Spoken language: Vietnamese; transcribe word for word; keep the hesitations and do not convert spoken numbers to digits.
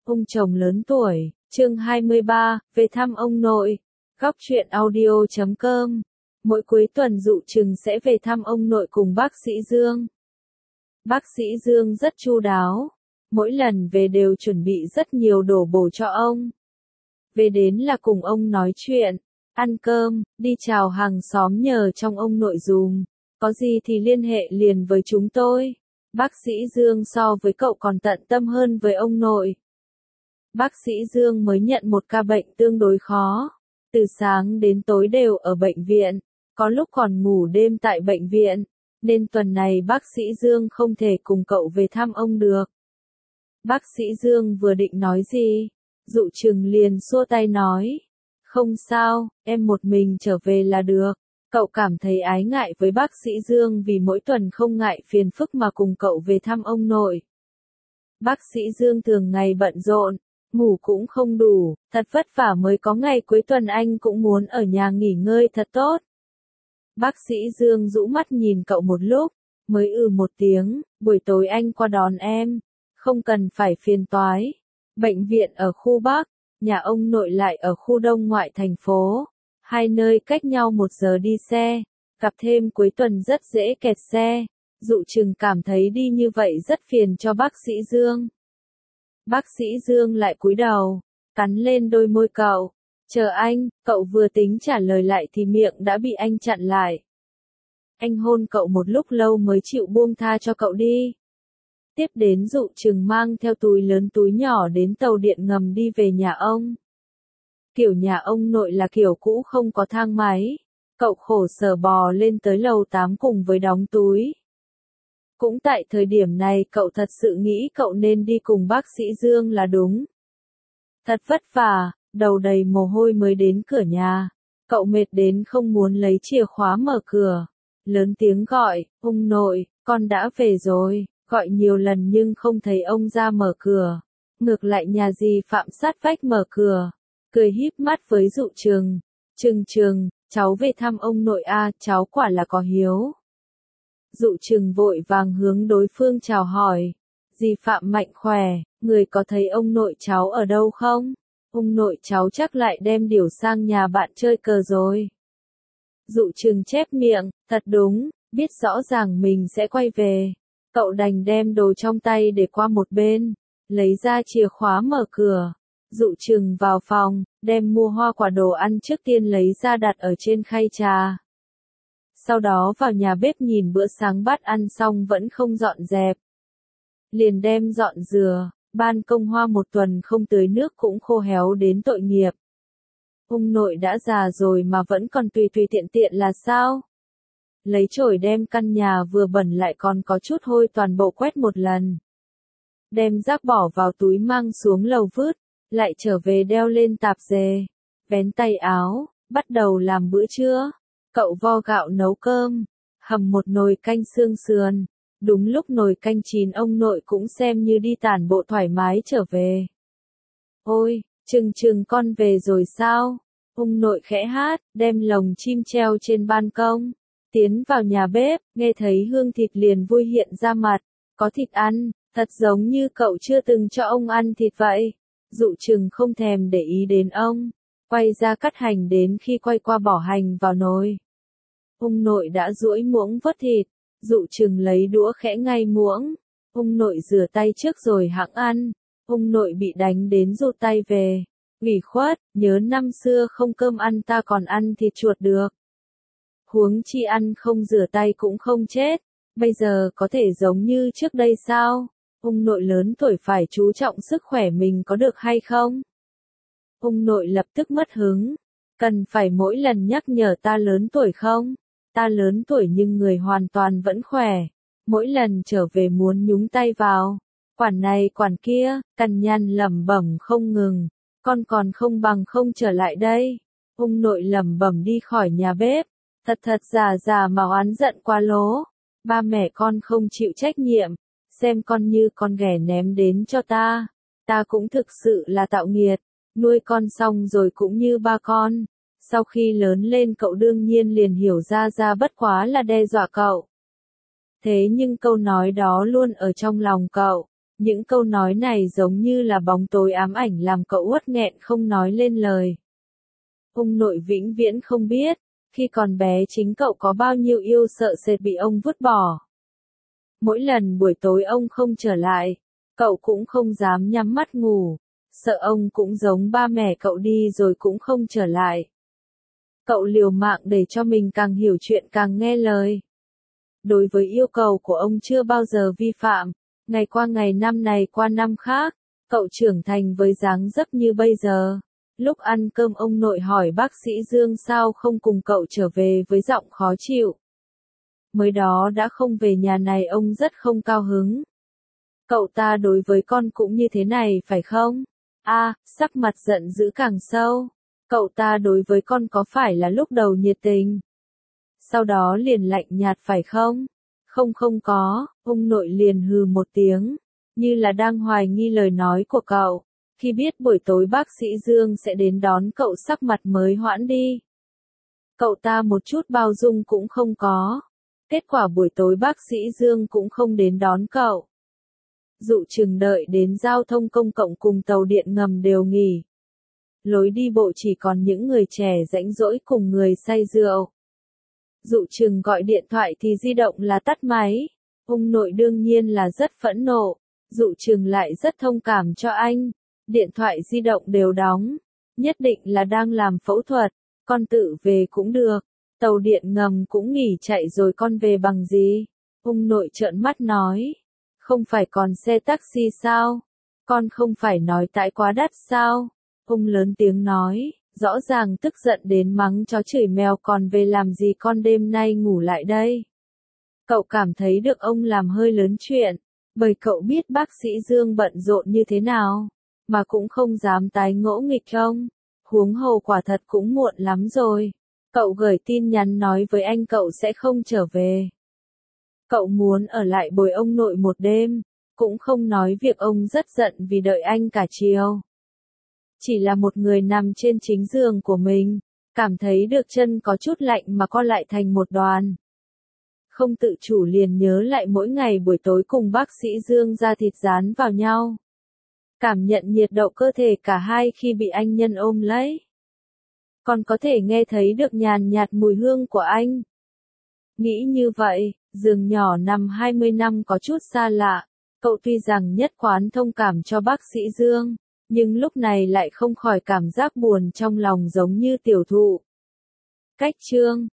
Ông chồng lớn tuổi, chương hai mươi ba, về thăm ông nội. Góc truyện audio chấm com. Mỗi cuối tuần Dụ Trừng sẽ về thăm ông nội cùng bác sĩ Dương. Bác sĩ Dương rất chu đáo. Mỗi lần về đều chuẩn bị rất nhiều đồ bổ cho ông. Về đến là cùng ông nói chuyện, ăn cơm, đi chào hàng xóm nhờ trong ông nội dùm. Có gì thì liên hệ liền với chúng tôi. Bác sĩ Dương so với cậu còn tận tâm hơn với ông nội. Bác sĩ Dương mới nhận một ca bệnh tương đối khó. Từ sáng đến tối đều ở bệnh viện, có lúc còn ngủ đêm tại bệnh viện, nên tuần này bác sĩ Dương không thể cùng cậu về thăm ông được. Bác sĩ Dương vừa định nói gì, Dụ Trừng liền xua tay nói, không sao, em một mình trở về là được. Cậu cảm thấy ái ngại với bác sĩ Dương vì mỗi tuần không ngại phiền phức mà cùng cậu về thăm ông nội. Bác sĩ Dương thường ngày bận rộn, ngủ cũng không đủ, thật vất vả mới có ngày cuối tuần anh cũng muốn ở nhà nghỉ ngơi thật tốt. Bác sĩ Dương rũ mắt nhìn cậu một lúc, mới ừ một tiếng, buổi tối anh qua đón em, không cần phải phiền toái. Bệnh viện ở khu Bắc, nhà ông nội lại ở khu Đông ngoại thành phố. Hai nơi cách nhau một giờ đi xe, gặp thêm cuối tuần rất dễ kẹt xe. Dụ Trừng cảm thấy đi như vậy rất phiền cho bác sĩ Dương. Bác sĩ Dương lại cúi đầu, cắn lên đôi môi cậu. Chờ anh, cậu vừa tính trả lời lại thì miệng đã bị anh chặn lại. Anh hôn cậu một lúc lâu mới chịu buông tha cho cậu đi. Tiếp đến Dụ Trừng mang theo túi lớn túi nhỏ đến tàu điện ngầm đi về nhà ông. Kiểu nhà ông nội là kiểu cũ không có thang máy. Cậu khổ sở bò lên tới lầu tám cùng với đóng túi. Cũng tại thời điểm này cậu thật sự nghĩ cậu nên đi cùng bác sĩ Dương là đúng. Thật vất vả, đầu đầy mồ hôi mới đến cửa nhà. Cậu mệt đến không muốn lấy chìa khóa mở cửa. Lớn tiếng gọi, ông nội, con đã về rồi. Gọi nhiều lần nhưng không thấy ông ra mở cửa. Ngược lại nhà dì Phạm sát vách mở cửa. Cười híp mắt với Dụ Trừng. Trừng Trừng, cháu về thăm ông nội a, cháu quả là có hiếu. Dụ Trừng vội vàng hướng đối phương chào hỏi. Dì Phạm mạnh khỏe, người có thấy ông nội cháu ở đâu không? Ông nội cháu chắc lại đem điểu sang nhà bạn chơi cờ rồi. Dụ Trừng chép miệng, thật đúng, biết rõ ràng mình sẽ quay về. Cậu đành đem đồ trong tay để qua một bên, lấy ra chìa khóa mở cửa. Dụ Trừng vào phòng, đem mua hoa quả đồ ăn trước tiên lấy ra đặt ở trên khay trà. Sau đó vào nhà bếp nhìn bữa sáng bát ăn xong vẫn không dọn dẹp. Liền đem dọn dừa, ban công hoa một tuần không tưới nước cũng khô héo đến tội nghiệp. Ông nội đã già rồi mà vẫn còn tùy tùy tiện tiện là sao? Lấy chổi đem căn nhà vừa bẩn lại còn có chút hôi toàn bộ quét một lần. Đem rác bỏ vào túi mang xuống lầu vứt, lại trở về đeo lên tạp dề, vén tay áo, bắt đầu làm bữa trưa. Cậu vo gạo nấu cơm, hầm một nồi canh xương sườn. Đúng lúc nồi canh chín ông nội cũng xem như đi tản bộ thoải mái trở về. Ôi, Trừng Trừng con về rồi sao? Ông nội khẽ hát, đem lồng chim treo trên ban công. Tiến vào nhà bếp, nghe thấy hương thịt liền vui hiện ra mặt. Có thịt ăn, thật giống như cậu chưa từng cho ông ăn thịt vậy. Dụ Trừng không thèm để ý đến ông. Quay ra cắt hành đến khi quay qua bỏ hành vào nồi. Ông nội đã duỗi muỗng vớt thịt. Dụ Trừng lấy đũa khẽ ngay muỗng. Ông nội rửa tay trước rồi hẵng ăn. Ông nội bị đánh đến rụt tay về. Ủy khuất, nhớ năm xưa không cơm ăn ta còn ăn thịt chuột được. Huống chi ăn không rửa tay cũng không chết. Bây giờ có thể giống như trước đây sao? Ông nội lớn tuổi phải chú trọng sức khỏe mình có được hay không? Ông nội lập tức mất hứng. Cần phải mỗi lần nhắc nhở ta lớn tuổi không? Ta lớn tuổi nhưng người hoàn toàn vẫn khỏe. Mỗi lần trở về muốn nhúng tay vào. Quản này quản kia, cằn nhằn lẩm bẩm không ngừng. Con còn không bằng không trở lại đây. Ông nội lẩm bẩm đi khỏi nhà bếp. Thật thật giả giả mà oán giận quá lố. Ba mẹ con không chịu trách nhiệm. Xem con như con ghẻ ném đến cho ta. Ta cũng thực sự là tạo nghiệt. Nuôi con xong rồi cũng như ba con. Sau khi lớn lên cậu đương nhiên liền hiểu ra ra bất quá là đe dọa cậu. Thế nhưng câu nói đó luôn ở trong lòng cậu. Những câu nói này giống như là bóng tối ám ảnh làm cậu uất nghẹn không nói lên lời. Ông nội vĩnh viễn không biết, khi còn bé chính cậu có bao nhiêu yêu sợ sệt bị ông vứt bỏ. Mỗi lần buổi tối ông không trở lại, cậu cũng không dám nhắm mắt ngủ, sợ ông cũng giống ba mẹ cậu đi rồi cũng không trở lại. Cậu liều mạng để cho mình càng hiểu chuyện càng nghe lời. Đối với yêu cầu của ông chưa bao giờ vi phạm, ngày qua ngày năm này qua năm khác, cậu trưởng thành với dáng dấp như bây giờ. Lúc ăn cơm ông nội hỏi bác sĩ Dương sao không cùng cậu trở về với giọng khó chịu. Mới đó đã không về nhà này ông rất không cao hứng. Cậu ta đối với con cũng như thế này phải không? A, à, sắc mặt giận dữ càng sâu. Cậu ta đối với con có phải là lúc đầu nhiệt tình? Sau đó liền lạnh nhạt phải không? Không không có, ông nội liền hừ một tiếng, như là đang hoài nghi lời nói của cậu. Khi biết buổi tối bác sĩ Dương sẽ đến đón cậu sắc mặt mới hoãn đi. Cậu ta một chút bao dung cũng không có. Kết quả buổi tối bác sĩ Dương cũng không đến đón cậu. Dụ chừng đợi đến giao thông công cộng cùng tàu điện ngầm đều nghỉ. Lối đi bộ chỉ còn những người trẻ rãnh rỗi cùng người say rượu. Dụ chừng gọi điện thoại thì di động là tắt máy. Ông nội đương nhiên là rất phẫn nộ. Dụ chừng lại rất thông cảm cho anh. Điện thoại di động đều đóng. Nhất định là đang làm phẫu thuật. Con tự về cũng được. Tàu điện ngầm cũng nghỉ chạy rồi con về bằng gì? Ông nội trợn mắt nói. Không phải còn xe taxi sao? Con không phải nói tải quá đắt sao? Ông lớn tiếng nói, rõ ràng tức giận đến mắng chó chửi mèo còn về làm gì con đêm nay ngủ lại đây. Cậu cảm thấy được ông làm hơi lớn chuyện, bởi cậu biết bác sĩ Dương bận rộn như thế nào, mà cũng không dám tái ngỗ nghịch ông. Huống hồ quả thật cũng muộn lắm rồi. Cậu gửi tin nhắn nói với anh cậu sẽ không trở về. Cậu muốn ở lại bồi ông nội một đêm, cũng không nói việc ông rất giận vì đợi anh cả chiều. Chỉ là một người nằm trên chính giường của mình, cảm thấy được chân có chút lạnh mà co lại thành một đoàn. Không tự chủ liền nhớ lại mỗi ngày buổi tối cùng bác sĩ Dương ra thịt dán vào nhau. Cảm nhận nhiệt độ cơ thể cả hai khi bị anh nhân ôm lấy. Còn có thể nghe thấy được nhàn nhạt mùi hương của anh. Nghĩ như vậy, giường nhỏ nằm hai mươi năm có chút xa lạ. Cậu tuy rằng nhất quán thông cảm cho bác sĩ Dương, nhưng lúc này lại không khỏi cảm giác buồn trong lòng giống như tiểu thụ. Cách chương